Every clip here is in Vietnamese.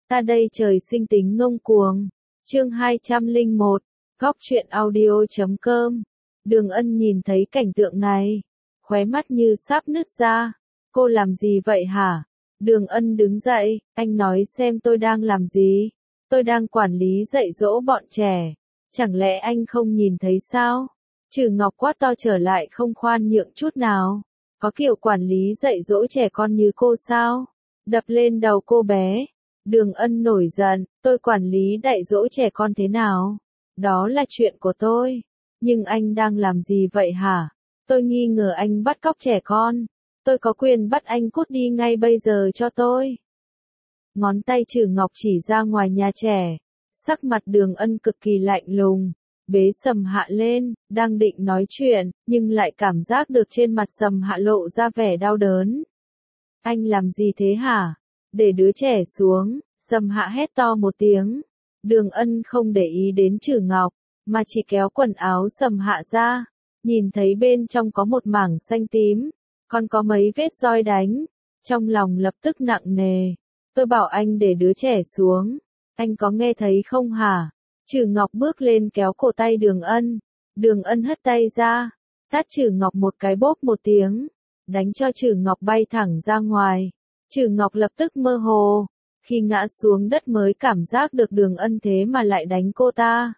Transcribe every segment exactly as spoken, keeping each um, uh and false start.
Ta đây trời sinh tính ngông cuồng. Chương hai trăm lẻ một, góc truyện audio chấm com. Đường Ân nhìn thấy cảnh tượng này, khóe mắt như sắp nứt ra. Cô làm gì vậy hả? Đường Ân đứng dậy, anh nói xem tôi đang làm gì? Tôi đang quản lý dạy dỗ bọn trẻ. Chẳng lẽ anh không nhìn thấy sao? Trừ Ngọc quát to trở lại không khoan nhượng chút nào. Có kiểu quản lý dạy dỗ trẻ con như cô sao? Đập lên đầu cô bé. Đường Ân nổi giận, tôi quản lý dạy dỗ trẻ con thế nào? Đó là chuyện của tôi. Nhưng anh đang làm gì vậy hả? Tôi nghi ngờ anh bắt cóc trẻ con. Tôi có quyền bắt anh cút đi ngay bây giờ cho tôi. Ngón tay Trừ Ngọc chỉ ra ngoài nhà trẻ. Sắc mặt Đường Ân cực kỳ lạnh lùng. Bế Sầm Hạ lên, đang định nói chuyện, nhưng lại cảm giác được trên mặt Sầm Hạ lộ ra vẻ đau đớn. Anh làm gì thế hả? Để đứa trẻ xuống, Sầm Hạ hét to một tiếng. Đường Ân không để ý đến Trừ Ngọc, mà chỉ kéo quần áo Sầm Hạ ra. Nhìn thấy bên trong có một mảng xanh tím, còn có mấy vết roi đánh. Trong lòng lập tức nặng nề. Tôi bảo anh để đứa trẻ xuống. Anh có nghe thấy không hả? Trừ Ngọc bước lên kéo cổ tay Đường Ân. Đường Ân hất tay ra, tát Trừ Ngọc một cái bốp một tiếng, đánh cho Trừ Ngọc bay thẳng ra ngoài. Trừ Ngọc lập tức mơ hồ, khi ngã xuống đất mới cảm giác được Đường Ân thế mà lại đánh cô ta.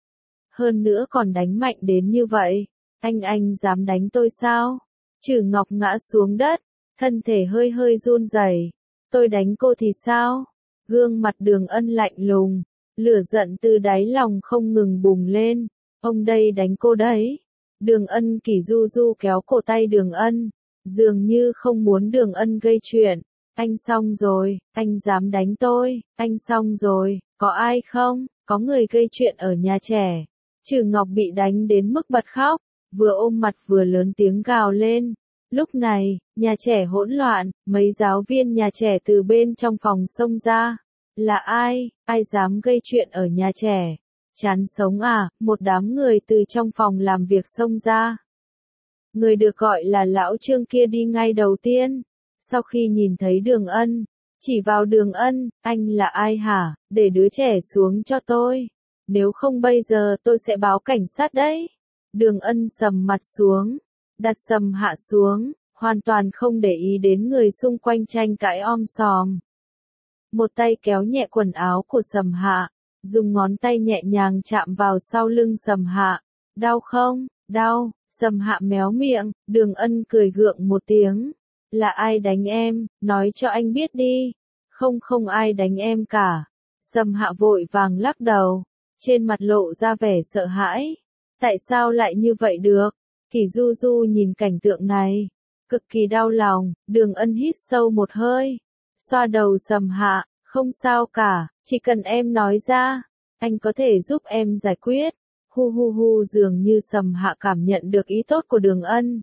Hơn nữa còn đánh mạnh đến như vậy, anh anh dám đánh tôi sao? Trừ Ngọc ngã xuống đất, thân thể hơi hơi run rẩy. Tôi đánh cô thì sao? Gương mặt Đường Ân lạnh lùng. Lửa giận từ đáy lòng không ngừng bùng lên. Ông đây đánh cô đấy. Đường Ân kỳ du du kéo cổ tay Đường Ân. Dường như không muốn Đường Ân gây chuyện. Anh xong rồi, anh dám đánh tôi, anh xong rồi, có ai không? Có người gây chuyện ở nhà trẻ. Trừ Ngọc bị đánh đến mức bật khóc, vừa ôm mặt vừa lớn tiếng gào lên. Lúc này, nhà trẻ hỗn loạn, mấy giáo viên nhà trẻ từ bên trong phòng xông ra. Là ai, ai dám gây chuyện ở nhà trẻ? Chán sống à, một đám người từ trong phòng làm việc xông ra. Người được gọi là lão Trương kia đi ngay đầu tiên. Sau khi nhìn thấy Đường Ân, chỉ vào Đường Ân, anh là ai hả? Để đứa trẻ xuống cho tôi. Nếu không bây giờ tôi sẽ báo cảnh sát đấy. Đường Ân sầm mặt xuống, đặt Sầm Hạ xuống, hoàn toàn không để ý đến người xung quanh tranh cãi om sòm. Một tay kéo nhẹ quần áo của Sầm Hạ, dùng ngón tay nhẹ nhàng chạm vào sau lưng Sầm Hạ. Đau không? Đau. Sầm Hạ méo miệng. Đường Ân cười gượng một tiếng. Là ai đánh em? Nói cho anh biết đi. Không không ai đánh em cả. Sầm Hạ vội vàng lắc đầu, trên mặt lộ ra vẻ sợ hãi. Tại sao lại như vậy được? Kỳ Du Du nhìn cảnh tượng này, cực kỳ đau lòng. Đường Ân hít sâu một hơi, xoa đầu Sầm Hạ, không sao cả, chỉ cần em nói ra, anh có thể giúp em giải quyết. Hu hu hu, dường như Sầm Hạ cảm nhận được ý tốt của Đường Ân.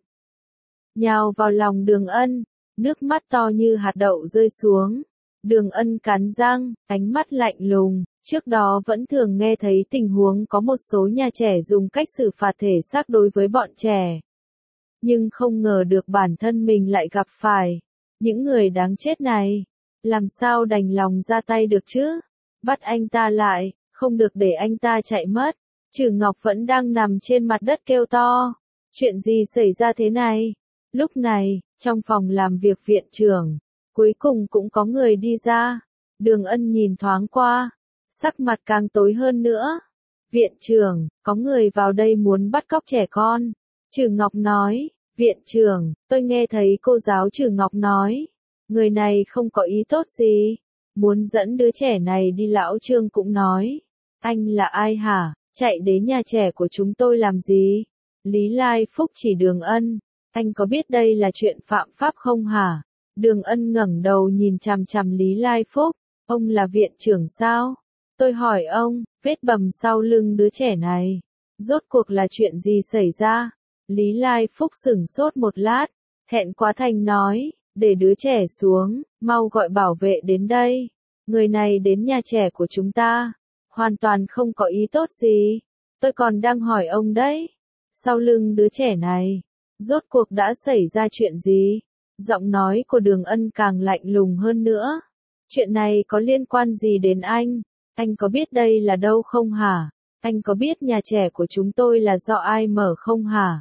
Nhào vào lòng Đường Ân, nước mắt to như hạt đậu rơi xuống. Đường Ân cắn răng, ánh mắt lạnh lùng. Trước đó vẫn thường nghe thấy tình huống có một số nhà trẻ dùng cách xử phạt thể xác đối với bọn trẻ. Nhưng không ngờ được bản thân mình lại gặp phải những người đáng chết này. Làm sao đành lòng ra tay được chứ? Bắt anh ta lại, không được để anh ta chạy mất. Trừ Ngọc vẫn đang nằm trên mặt đất kêu to. Chuyện gì xảy ra thế này? Lúc này, trong phòng làm việc viện trưởng, cuối cùng cũng có người đi ra. Đường Ân nhìn thoáng qua, sắc mặt càng tối hơn nữa. Viện trưởng, có người vào đây muốn bắt cóc trẻ con. Trừ Ngọc nói. Viện trưởng, tôi nghe thấy cô giáo Trừ Ngọc nói. Người này không có ý tốt gì. Muốn dẫn đứa trẻ này đi. Lão Trương cũng nói. Anh là ai hả? Chạy đến nhà trẻ của chúng tôi làm gì? Lý Lai Phúc chỉ Đường Ân. Anh có biết đây là chuyện phạm pháp không hả? Đường Ân ngẩng đầu nhìn chằm chằm Lý Lai Phúc. Ông là viện trưởng sao? Tôi hỏi ông, vết bầm sau lưng đứa trẻ này, rốt cuộc là chuyện gì xảy ra? Lý Lai Phúc sửng sốt một lát, thẹn quá thành nói, để đứa trẻ xuống, mau gọi bảo vệ đến đây. Người này đến nhà trẻ của chúng ta, hoàn toàn không có ý tốt gì. Tôi còn đang hỏi ông đấy, sau lưng đứa trẻ này, rốt cuộc đã xảy ra chuyện gì? Giọng nói của Đường Ân càng lạnh lùng hơn nữa. Chuyện này có liên quan gì đến anh? Anh có biết đây là đâu không hả? Anh có biết nhà trẻ của chúng tôi là do ai mở không hả?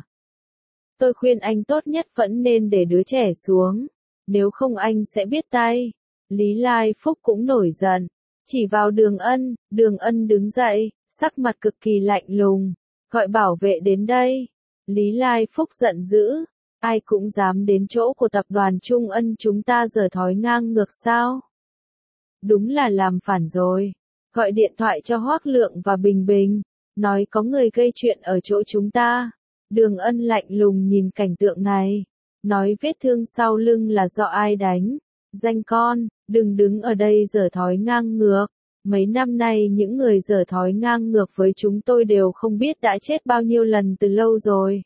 Tôi khuyên anh tốt nhất vẫn nên để đứa trẻ xuống. Nếu không anh sẽ biết tay. Lý Lai Phúc cũng nổi giận. Chỉ vào Đường Ân, Đường Ân đứng dậy, sắc mặt cực kỳ lạnh lùng. Gọi bảo vệ đến đây. Lý Lai Phúc giận dữ. Ai cũng dám đến chỗ của tập đoàn Trung Ân chúng ta giở thói ngang ngược sao? Đúng là làm phản rồi. Gọi điện thoại cho Hoác Lượng và Bình Bình. Nói có người gây chuyện ở chỗ chúng ta. Đường Ân lạnh lùng nhìn cảnh tượng này. Nói vết thương sau lưng là do ai đánh. Danh con, đừng đứng ở đây giở thói ngang ngược. Mấy năm nay những người giở thói ngang ngược với chúng tôi đều không biết đã chết bao nhiêu lần từ lâu rồi.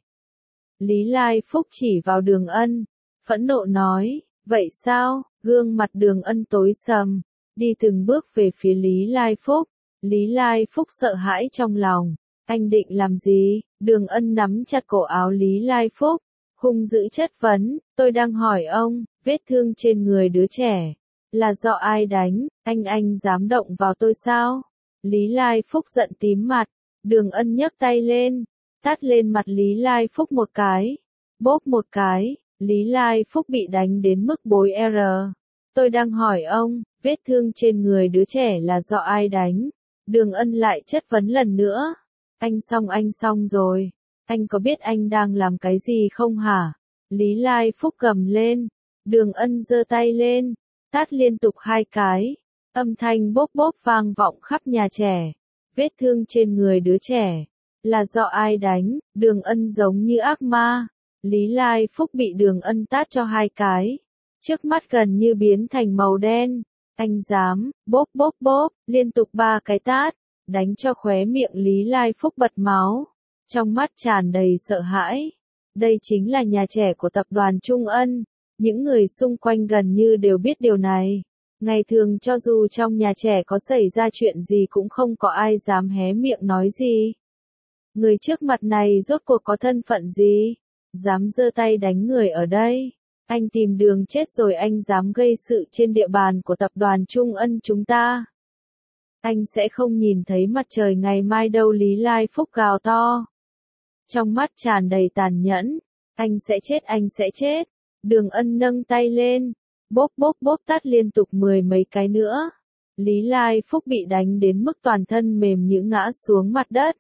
Lý Lai Phúc chỉ vào Đường Ân. Phẫn nộ nói, vậy sao? Gương mặt Đường Ân tối sầm. Đi từng bước về phía Lý Lai Phúc. Lý Lai Phúc sợ hãi trong lòng. Anh định làm gì? Đường Ân nắm chặt cổ áo Lý Lai Phúc. Hung dữ chất vấn, tôi đang hỏi ông, vết thương trên người đứa trẻ. Là do ai đánh? Anh anh dám động vào tôi sao? Lý Lai Phúc giận tím mặt. Đường Ân nhấc tay lên. Tát lên mặt Lý Lai Phúc một cái. Bốp một cái. Lý Lai Phúc bị đánh đến mức bối R. Tôi đang hỏi ông, vết thương trên người đứa trẻ là do ai đánh? Đường Ân lại chất vấn lần nữa. Anh xong anh xong rồi. Anh có biết anh đang làm cái gì không hả? Lý Lai Phúc gầm lên. Đường Ân giơ tay lên. Tát liên tục hai cái. Âm thanh bốp bốp vang vọng khắp nhà trẻ. Vết thương trên người đứa trẻ. Là do ai đánh? Đường Ân giống như ác ma. Lý Lai Phúc bị Đường Ân tát cho hai cái. Trước mắt gần như biến thành màu đen. Anh dám, bốp bốp bốp, liên tục ba cái tát. Đánh cho khóe miệng Lý Lai Phúc bật máu. Trong mắt tràn đầy sợ hãi. Đây chính là nhà trẻ của tập đoàn Trung Ân. Những người xung quanh gần như đều biết điều này. Ngày thường cho dù trong nhà trẻ có xảy ra chuyện gì cũng không có ai dám hé miệng nói gì. Người trước mặt này rốt cuộc có thân phận gì? Dám giơ tay đánh người ở đây. Anh tìm đường chết rồi, anh dám gây sự trên địa bàn của tập đoàn Trung Ân chúng ta. Anh sẽ không nhìn thấy mặt trời ngày mai đâu. Lý Lai Phúc gào to. Trong mắt tràn đầy tàn nhẫn. Anh sẽ chết, anh sẽ chết. Đường Ân nâng tay lên. Bốp bốp bốp tát liên tục mười mấy cái nữa. Lý Lai Phúc bị đánh đến mức toàn thân mềm nhũn ngã xuống mặt đất.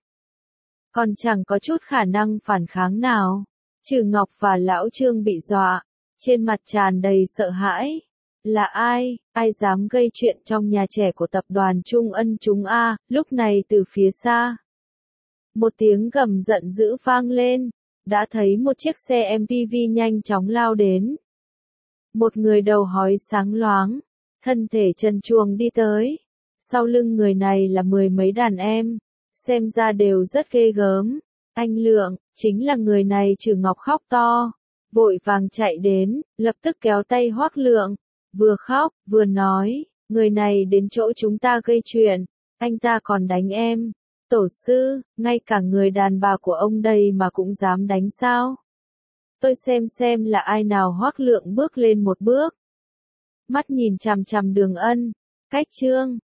Còn chẳng có chút khả năng phản kháng nào. Trừ Ngọc và Lão Trương bị dọa. Trên mặt tràn đầy sợ hãi. Là ai? Ai dám gây chuyện trong nhà trẻ của tập đoàn Trung Ân chúng a? Lúc này từ phía xa. Một tiếng gầm giận dữ vang lên. Đã thấy một chiếc xe em pê vê nhanh chóng lao đến. Một người đầu hói sáng loáng. Thân thể trần truồng đi tới. Sau lưng người này là mười mấy đàn em. Xem ra đều rất ghê gớm. Anh Lượng, chính là người này. Trừ Ngọc khóc to. Vội vàng chạy đến, lập tức kéo tay Hoác Lượng. Vừa khóc, vừa nói, người này đến chỗ chúng ta gây chuyện. Anh ta còn đánh em. Tổ sư, ngay cả người đàn bà của ông đây mà cũng dám đánh sao? Tôi xem xem là ai nào. Hoác Lượng bước lên một bước. Mắt nhìn chằm chằm Đường Ân. Cách Trương,